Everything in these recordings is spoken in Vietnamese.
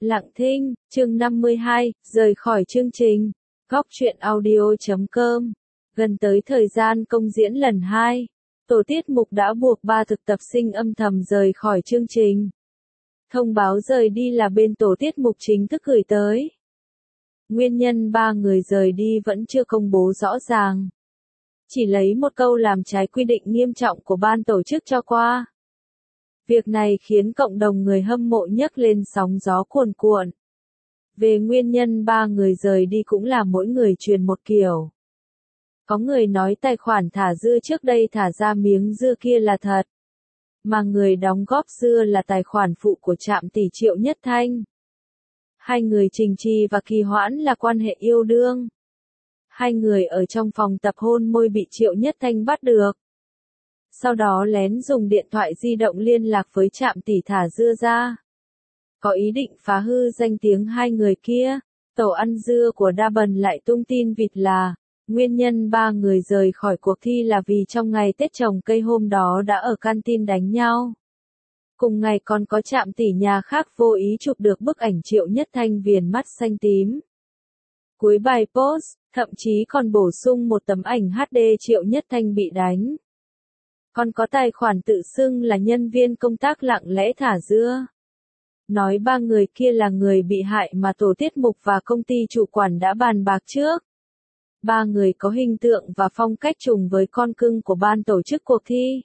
Lặng thinh, chương 52, rời khỏi chương trình. Góc truyện audio.com. Gần tới thời gian công diễn lần 2, tổ tiết mục đã buộc 3 thực tập sinh âm thầm rời khỏi chương trình. Thông báo rời đi là bên tổ tiết mục chính thức gửi tới. Nguyên nhân 3 người rời đi vẫn chưa công bố rõ ràng. Chỉ lấy một câu làm trái quy định nghiêm trọng của ban tổ chức cho qua. Việc này khiến cộng đồng người hâm mộ nhấc lên sóng gió cuồn cuộn. Về nguyên nhân 3 người rời đi cũng là mỗi người truyền một kiểu. Có người nói tài khoản thả dưa trước đây thả ra miếng dưa kia là thật. Mà người đóng góp dưa là tài khoản phụ của Trạm Tỷ Triệu Nhất Thanh. Hai người Trình Trì và Kỳ Hoãn là quan hệ yêu đương. Hai người ở trong phòng tập hôn môi bị Triệu Nhất Thanh bắt được. Sau đó lén dùng điện thoại di động liên lạc với Trạm Tỷ thả dưa ra. Có ý định phá hư danh tiếng hai người kia, tổ ăn dưa của Đa Bần lại tung tin vịt là, nguyên nhân 3 người rời khỏi cuộc thi là vì trong ngày Tết trồng cây hôm đó đã ở canteen đánh nhau. Cùng ngày còn có Trạm Tỷ nhà khác vô ý chụp được bức ảnh Triệu Nhất Thanh viền mắt xanh tím. Cuối bài post, thậm chí còn bổ sung một tấm ảnh HD Triệu Nhất Thanh bị đánh. Còn có tài khoản tự xưng là nhân viên công tác lặng lẽ thả dưa. Nói 3 người kia là người bị hại mà tổ tiết mục và công ty chủ quản đã bàn bạc trước. 3 người có hình tượng và phong cách trùng với con cưng của ban tổ chức cuộc thi.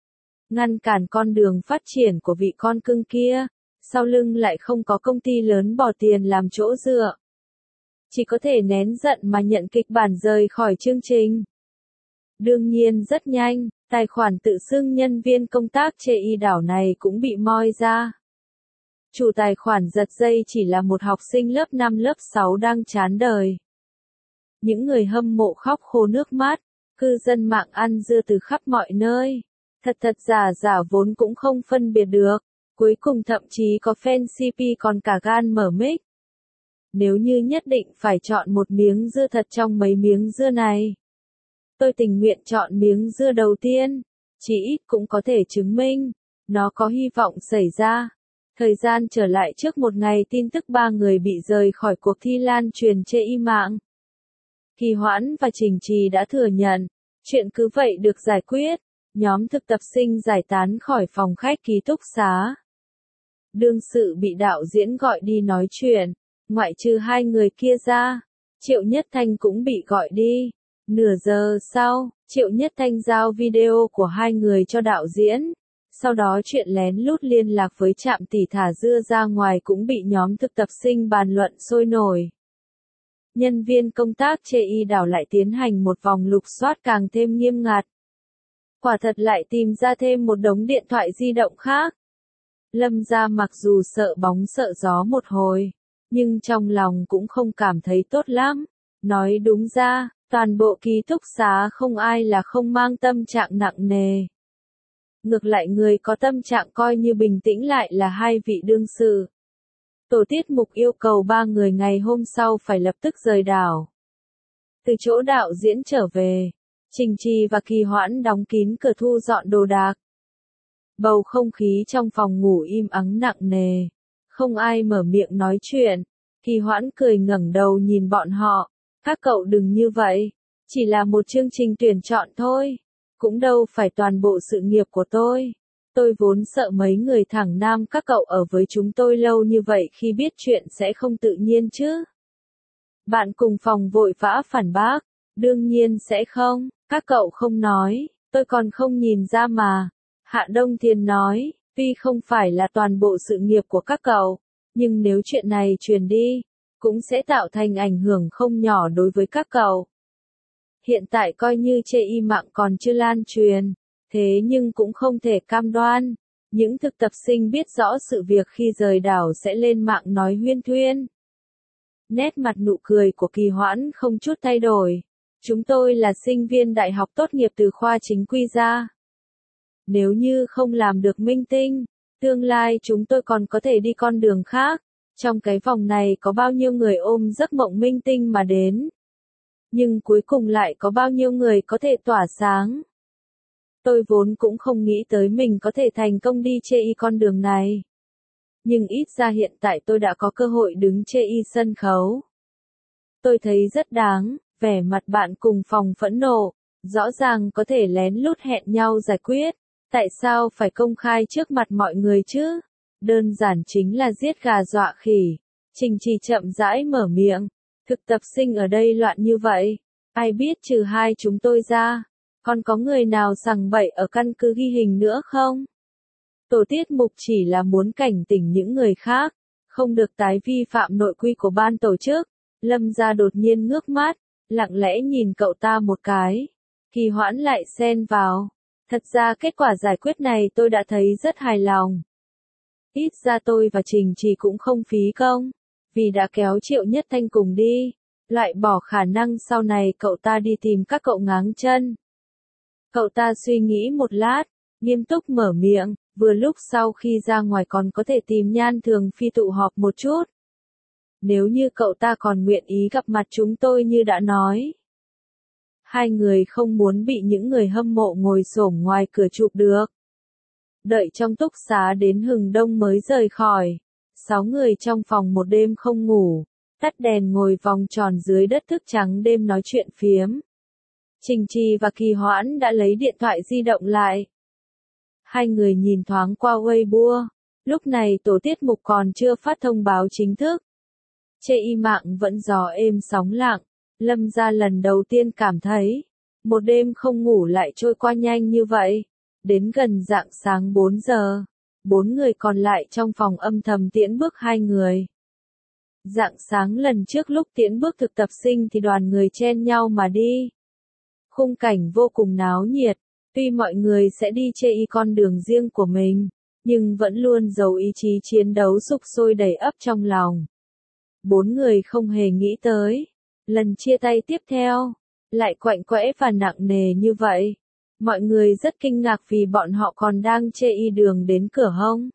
Ngăn cản con đường phát triển của vị con cưng kia, sau lưng lại không có công ty lớn bỏ tiền làm chỗ dựa. Chỉ có thể nén giận mà nhận kịch bản rời khỏi chương trình. Đương nhiên rất nhanh, tài khoản tự xưng nhân viên công tác chê y đảo này cũng bị moi ra. Chủ tài khoản giật dây chỉ là một học sinh lớp 5 lớp 6 đang chán đời. Những người hâm mộ khóc khô nước mắt, cư dân mạng ăn dưa từ khắp mọi nơi. Thật giả vốn cũng không phân biệt được, cuối cùng thậm chí có fan CP còn cả gan mở mic. Nếu như nhất định phải chọn một miếng dưa thật trong mấy miếng dưa này, tôi tình nguyện chọn miếng dưa đầu tiên, chỉ ít cũng có thể chứng minh, nó có hy vọng xảy ra. Thời gian trở lại trước một ngày tin tức 3 người bị rời khỏi cuộc thi lan truyền trên y mạng. Kỳ Hoãn và Trình Trì đã thừa nhận, chuyện cứ vậy được giải quyết, nhóm thực tập sinh giải tán khỏi phòng khách ký túc xá. Đương sự bị đạo diễn gọi đi nói chuyện, ngoại trừ 2 người kia ra, Triệu Nhất Thanh cũng bị gọi đi. Nửa giờ sau, Triệu Nhất Thanh giao video của 2 người cho đạo diễn. Sau đó chuyện lén lút liên lạc với Trạm Tỷ thả dưa ra ngoài cũng bị nhóm thực tập sinh bàn luận sôi nổi. Nhân viên công tác chê y đảo lại tiến hành một vòng lục soát càng thêm nghiêm ngặt. Quả thật lại tìm ra thêm một đống điện thoại di động khác. Lâm gia mặc dù sợ bóng sợ gió một hồi, nhưng trong lòng cũng không cảm thấy tốt lắm. Nói đúng ra, toàn bộ ký túc xá không ai là không mang tâm trạng nặng nề. Ngược lại người có tâm trạng coi như bình tĩnh lại là 2 vị đương sự. Tổ tiết mục yêu cầu 3 người ngày hôm sau phải lập tức rời đảo. Từ chỗ đạo diễn trở về, Trình Trì và Kỳ Hoãn đóng kín cửa thu dọn đồ đạc. Bầu không khí trong phòng ngủ im ắng nặng nề. Không ai mở miệng nói chuyện. Kỳ Hoãn cười ngẩng đầu nhìn bọn họ. Các cậu đừng như vậy. Chỉ là một chương trình tuyển chọn thôi. Cũng đâu phải toàn bộ sự nghiệp của tôi. Tôi vốn sợ mấy người thẳng nam các cậu ở với chúng tôi lâu như vậy khi biết chuyện sẽ không tự nhiên chứ. Bạn cùng phòng vội vã phản bác. Đương nhiên sẽ không, các cậu không nói, tôi còn không nhìn ra mà. Hạ Đông Thiên nói, tuy không phải là toàn bộ sự nghiệp của các cậu, nhưng nếu chuyện này truyền đi, cũng sẽ tạo thành ảnh hưởng không nhỏ đối với các cậu. Hiện tại coi như chê y mạng còn chưa lan truyền, thế nhưng cũng không thể cam đoan. Những thực tập sinh biết rõ sự việc khi rời đảo sẽ lên mạng nói huyên thuyên. Nét mặt nụ cười của Kỳ Hoãn không chút thay đổi. Chúng tôi là sinh viên đại học tốt nghiệp từ khoa chính quy ra. Nếu như không làm được minh tinh, tương lai chúng tôi còn có thể đi con đường khác. Trong cái vòng này có bao nhiêu người ôm giấc mộng minh tinh mà đến. Nhưng cuối cùng lại có bao nhiêu người có thể tỏa sáng. Tôi vốn cũng không nghĩ tới mình có thể thành công đi chê y con đường này. nhưng ít ra hiện tại tôi đã có cơ hội đứng chê y sân khấu. Tôi thấy rất đáng, vẻ mặt bạn cùng phòng phẫn nộ, rõ ràng có thể lén lút hẹn nhau giải quyết, tại sao phải công khai trước mặt mọi người chứ? Đơn giản chính là giết gà dọa khỉ. Trình Trì chậm rãi mở miệng, thực tập sinh ở đây loạn như vậy, ai biết trừ hai chúng tôi ra, còn có người nào sằng bậy ở căn cứ ghi hình nữa không? Tổ tiết mục chỉ là muốn cảnh tỉnh những người khác, không được tái vi phạm nội quy của ban tổ chức. Lâm Gia đột nhiên ngước mắt, lặng lẽ nhìn cậu ta một cái. Kỳ Hoãn lại xen vào. Thật ra kết quả giải quyết này tôi đã thấy rất hài lòng. Ít ra tôi và Trình Trì cũng không phí công, vì đã kéo Triệu Nhất Thanh cùng đi, loại bỏ khả năng sau này cậu ta đi tìm các cậu ngáng chân. Cậu ta suy nghĩ một lát, nghiêm túc mở miệng, vừa lúc sau khi ra ngoài còn có thể tìm Nhan Thường Phi tụ họp một chút. Nếu như cậu ta còn nguyện ý gặp mặt chúng tôi như đã nói. Hai người không muốn bị những người hâm mộ ngồi xổm ngoài cửa chụp được. Đợi trong túc xá đến hừng đông mới rời khỏi. 6 người trong phòng một đêm không ngủ, tắt đèn ngồi vòng tròn dưới đất thức trắng đêm nói chuyện phiếm. Trình Trì và Kỳ Hoãn đã lấy điện thoại di động lại. Hai người nhìn thoáng qua Weibo, lúc này tổ tiết mục còn chưa phát thông báo chính thức. Chê y mạng vẫn gió êm sóng lặng, Lâm Gia lần đầu tiên cảm thấy, một đêm không ngủ lại trôi qua nhanh như vậy. Đến gần rạng sáng 4 giờ, 4 người còn lại trong phòng âm thầm tiễn bước hai người. Rạng sáng lần trước lúc tiễn bước thực tập sinh thì đoàn người chen nhau mà đi. Khung cảnh vô cùng náo nhiệt, tuy mọi người sẽ đi chê y con đường riêng của mình, nhưng vẫn luôn giàu ý chí chiến đấu sục sôi đầy ắp trong lòng. 4 người không hề nghĩ tới, lần chia tay tiếp theo, lại quạnh quẽ và nặng nề như vậy. Mọi người rất kinh ngạc vì bọn họ còn đang chê y đường đến cửa hông.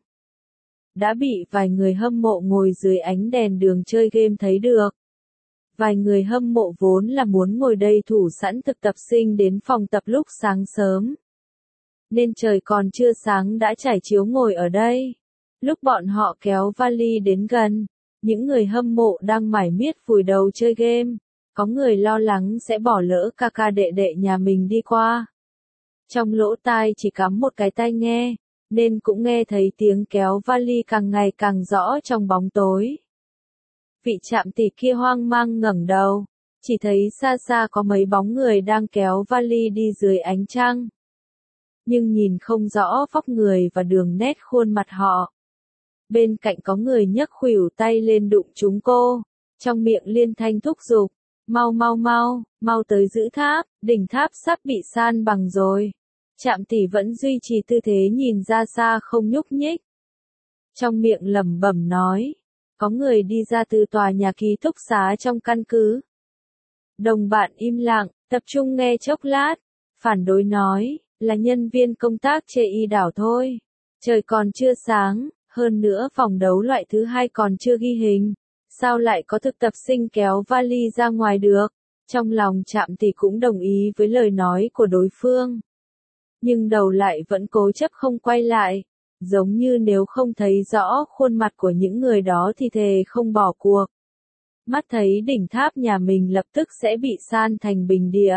Đã bị vài người hâm mộ ngồi dưới ánh đèn đường chơi game thấy được. Vài người hâm mộ vốn là muốn ngồi đây thủ sẵn thực tập sinh đến phòng tập lúc sáng sớm. Nên trời còn chưa sáng đã trải chiếu ngồi ở đây. Lúc bọn họ kéo vali đến gần, những người hâm mộ đang mải miết vùi đầu chơi game. Có người lo lắng sẽ bỏ lỡ ca ca đệ đệ nhà mình đi qua. Trong lỗ tai chỉ cắm một cái tai nghe, nên cũng nghe thấy tiếng kéo vali càng ngày càng rõ trong bóng tối. Vị Trạm Tỷ kia hoang mang ngẩng đầu, chỉ thấy xa xa có mấy bóng người đang kéo vali đi dưới ánh trăng. Nhưng nhìn không rõ vóc người và đường nét khuôn mặt họ. Bên cạnh có người nhấc khuỷu tay lên đụng chúng cô, trong miệng liên thanh thúc giục, mau mau mau, mau tới giữ tháp, đỉnh tháp sắp bị san bằng rồi. Trạm Tỷ vẫn duy trì tư thế nhìn ra xa không nhúc nhích. Trong miệng lẩm bẩm nói, có người đi ra từ tòa nhà ký túc xá trong căn cứ. Đồng bạn im lặng, tập trung nghe chốc lát, phản đối nói, là nhân viên công tác chê y đảo thôi. Trời còn chưa sáng, hơn nữa vòng đấu loại thứ 2 còn chưa ghi hình. Sao lại có thực tập sinh kéo vali ra ngoài được? Trong lòng Trạm Tỷ cũng đồng ý với lời nói của đối phương. Nhưng đầu lại vẫn cố chấp không quay lại. Giống như nếu không thấy rõ khuôn mặt của những người đó thì thề không bỏ cuộc. Mắt thấy đỉnh tháp nhà mình lập tức sẽ bị san thành bình địa.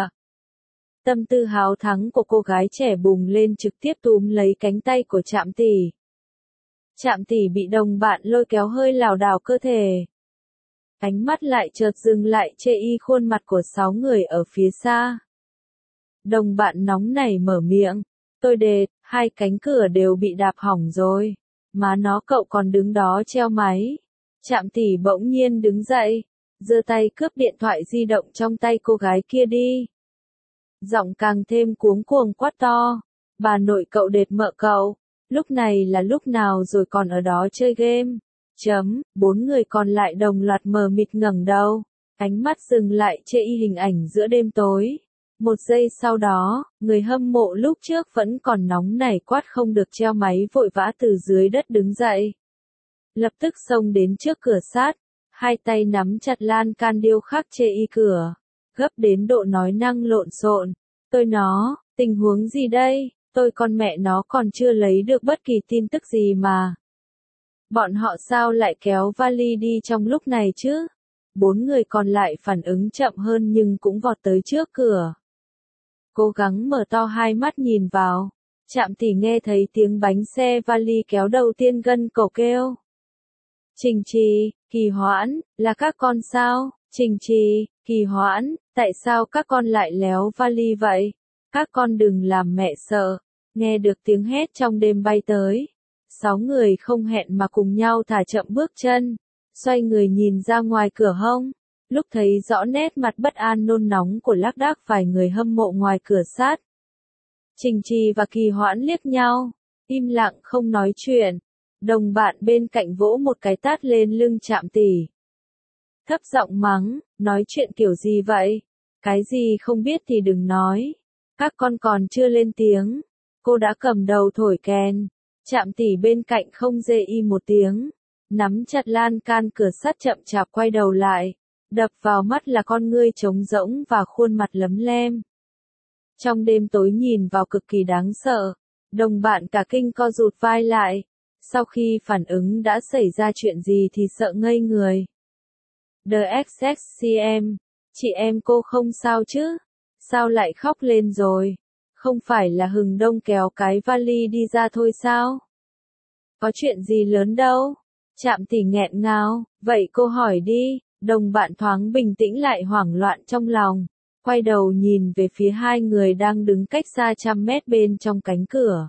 Tâm tư háo thắng của cô gái trẻ bùng lên trực tiếp túm lấy cánh tay của Trạm Tỷ. Trạm Tỷ bị đồng bạn lôi kéo hơi lảo đảo cơ thể. Ánh mắt lại chợt dừng lại chê y khuôn mặt của 6 người ở phía xa. Đồng bạn nóng nảy mở miệng, tôi đệt, 2 cánh cửa đều bị đạp hỏng rồi. Má nó cậu còn đứng đó treo máy. Trạm Tỷ bỗng nhiên đứng dậy, giơ tay cướp điện thoại di động trong tay cô gái kia đi. Giọng càng thêm cuống cuồng quát to, bà nội cậu đệt mợ cậu, lúc này là lúc nào rồi còn ở đó chơi game. 4 người còn lại đồng loạt mờ mịt ngẩng đầu, ánh mắt dừng lại chê y hình ảnh giữa đêm tối. Một giây sau đó, người hâm mộ lúc trước vẫn còn nóng nảy quát không được treo máy vội vã từ dưới đất đứng dậy. Lập tức xông đến trước cửa sát, hai tay nắm chặt lan can điêu khắc chê y cửa, gấp đến độ nói năng lộn xộn. Tôi nó, tình huống gì đây, tôi con mẹ nó còn chưa lấy được bất kỳ tin tức gì mà. Bọn họ sao lại kéo vali đi trong lúc này chứ? 4 người còn lại phản ứng chậm hơn nhưng cũng vọt tới trước cửa. Cố gắng mở to hai mắt nhìn vào. Trạm tỷ nghe thấy tiếng bánh xe vali kéo đầu tiên gân cổ kêu. Trình Trì, Kỳ Hoãn, là các con sao? Trình Trì, Kỳ Hoãn, tại sao các con lại léo vali vậy? Các con đừng làm mẹ sợ. Nghe được tiếng hét trong đêm bay tới. 6 người không hẹn mà cùng nhau thả chậm bước chân. Xoay người nhìn ra ngoài cửa hông. Lúc thấy rõ nét mặt bất an nôn nóng của lác đác vài người hâm mộ ngoài cửa sát. Trình Trì và Kỳ Hoãn liếc nhau. Im lặng không nói chuyện. Đồng bạn bên cạnh vỗ một cái tát lên lưng Trạm tỷ. Thấp giọng mắng, nói chuyện kiểu gì vậy? Cái gì không biết thì đừng nói. Các con còn chưa lên tiếng. Cô đã cầm đầu thổi kèn. Trạm tỷ bên cạnh không dê y một tiếng. Nắm chặt lan can cửa sắt chậm chạp quay đầu lại. Đập vào mắt là con ngươi trống rỗng và khuôn mặt lấm lem. Trong đêm tối nhìn vào cực kỳ đáng sợ. Đồng bạn cả kinh co rụt vai lại. Sau khi phản ứng đã xảy ra chuyện gì thì sợ ngây người. DXXCM, chị em cô không sao chứ? Sao lại khóc lên rồi? Không phải là Hừng Đông kéo cái vali đi ra thôi sao? Có chuyện gì lớn đâu? Trạm tỷ nghẹn ngào, vậy cô hỏi đi. Đồng bạn thoáng bình tĩnh lại hoảng loạn trong lòng. Quay đầu nhìn về phía hai người đang đứng cách xa 100 mét bên trong cánh cửa.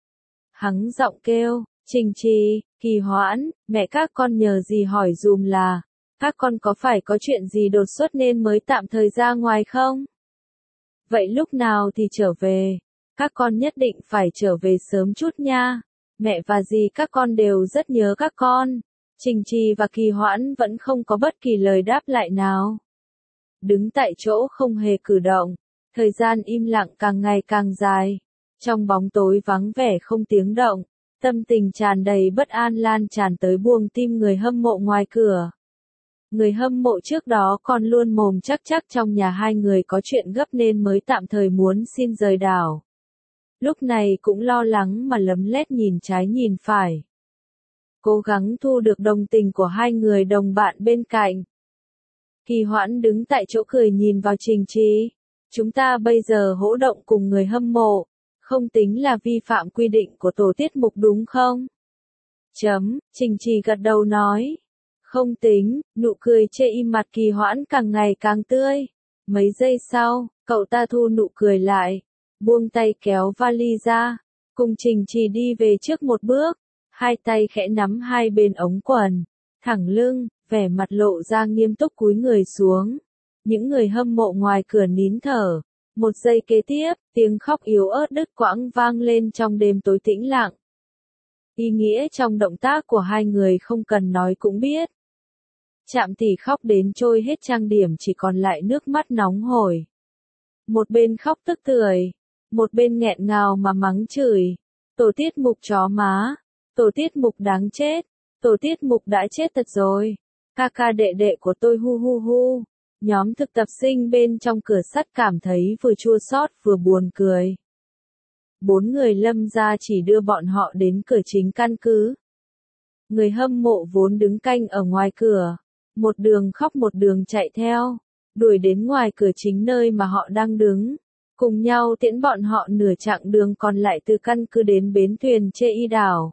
Hắng giọng kêu, Trình Trì, Kỳ Hoãn, mẹ các con nhờ gì hỏi dùm là, các con có phải có chuyện gì đột xuất nên mới tạm thời ra ngoài không? Vậy lúc nào thì trở về? Các con nhất định phải trở về sớm chút nha. Mẹ và dì các con đều rất nhớ các con. Trình Trì và Kỳ Hoãn vẫn không có bất kỳ lời đáp lại nào. Đứng tại chỗ không hề cử động. Thời gian im lặng càng ngày càng dài. Trong bóng tối vắng vẻ không tiếng động. Tâm tình tràn đầy bất an lan tràn tới buồng tim người hâm mộ ngoài cửa. Người hâm mộ trước đó còn luôn mồm chắc trong nhà hai người có chuyện gấp nên mới tạm thời muốn xin rời đảo. Lúc này cũng lo lắng mà lấm lét nhìn trái nhìn phải. Cố gắng thu được đồng tình của hai người đồng bạn bên cạnh. Kỳ Hoãn đứng tại chỗ cười nhìn vào Trình Trì. Chúng ta bây giờ hỗ động cùng người hâm mộ. Không tính là vi phạm quy định của tổ tiết mục đúng không? Trình Trì gật đầu nói. Không tính, nụ cười chê im mặt Kỳ Hoãn càng ngày càng tươi. Mấy giây sau, cậu ta thu nụ cười lại. Buông tay kéo vali ra. Cùng Trình Trì đi về trước một bước. Hai tay khẽ nắm hai bên ống quần. Thẳng lưng, vẻ mặt lộ ra nghiêm túc cúi người xuống. Những người hâm mộ ngoài cửa nín thở. Một giây kế tiếp, tiếng khóc yếu ớt đứt quãng vang lên trong đêm tối tĩnh lặng. Ý nghĩa trong động tác của hai người không cần nói cũng biết. Trạm tỷ khóc đến trôi hết trang điểm chỉ còn lại nước mắt nóng hổi. Một bên khóc tức tưởi, một bên nghẹn ngào mà mắng chửi. Tổ tiết mục chó má, tổ tiết mục đáng chết, tổ tiết mục đã chết thật rồi. Ca ca đệ đệ của tôi hu hu hu. Nhóm thực tập sinh bên trong cửa sắt cảm thấy vừa chua xót vừa buồn cười. 4 người Lâm gia chỉ đưa bọn họ đến cửa chính căn cứ. Người hâm mộ vốn đứng canh ở ngoài cửa. Một đường khóc một đường chạy theo. Đuổi đến ngoài cửa chính nơi mà họ đang đứng. Cùng nhau tiễn bọn họ nửa chặng đường còn lại từ căn cứ đến bến thuyền Chê Y đảo.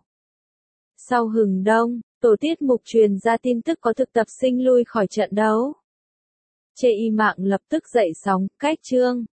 Sau Hừng Đông, tổ tiết mục truyền ra tin tức có thực tập sinh lui khỏi trận đấu. Chê Y mạng lập tức dậy sóng, cách chương.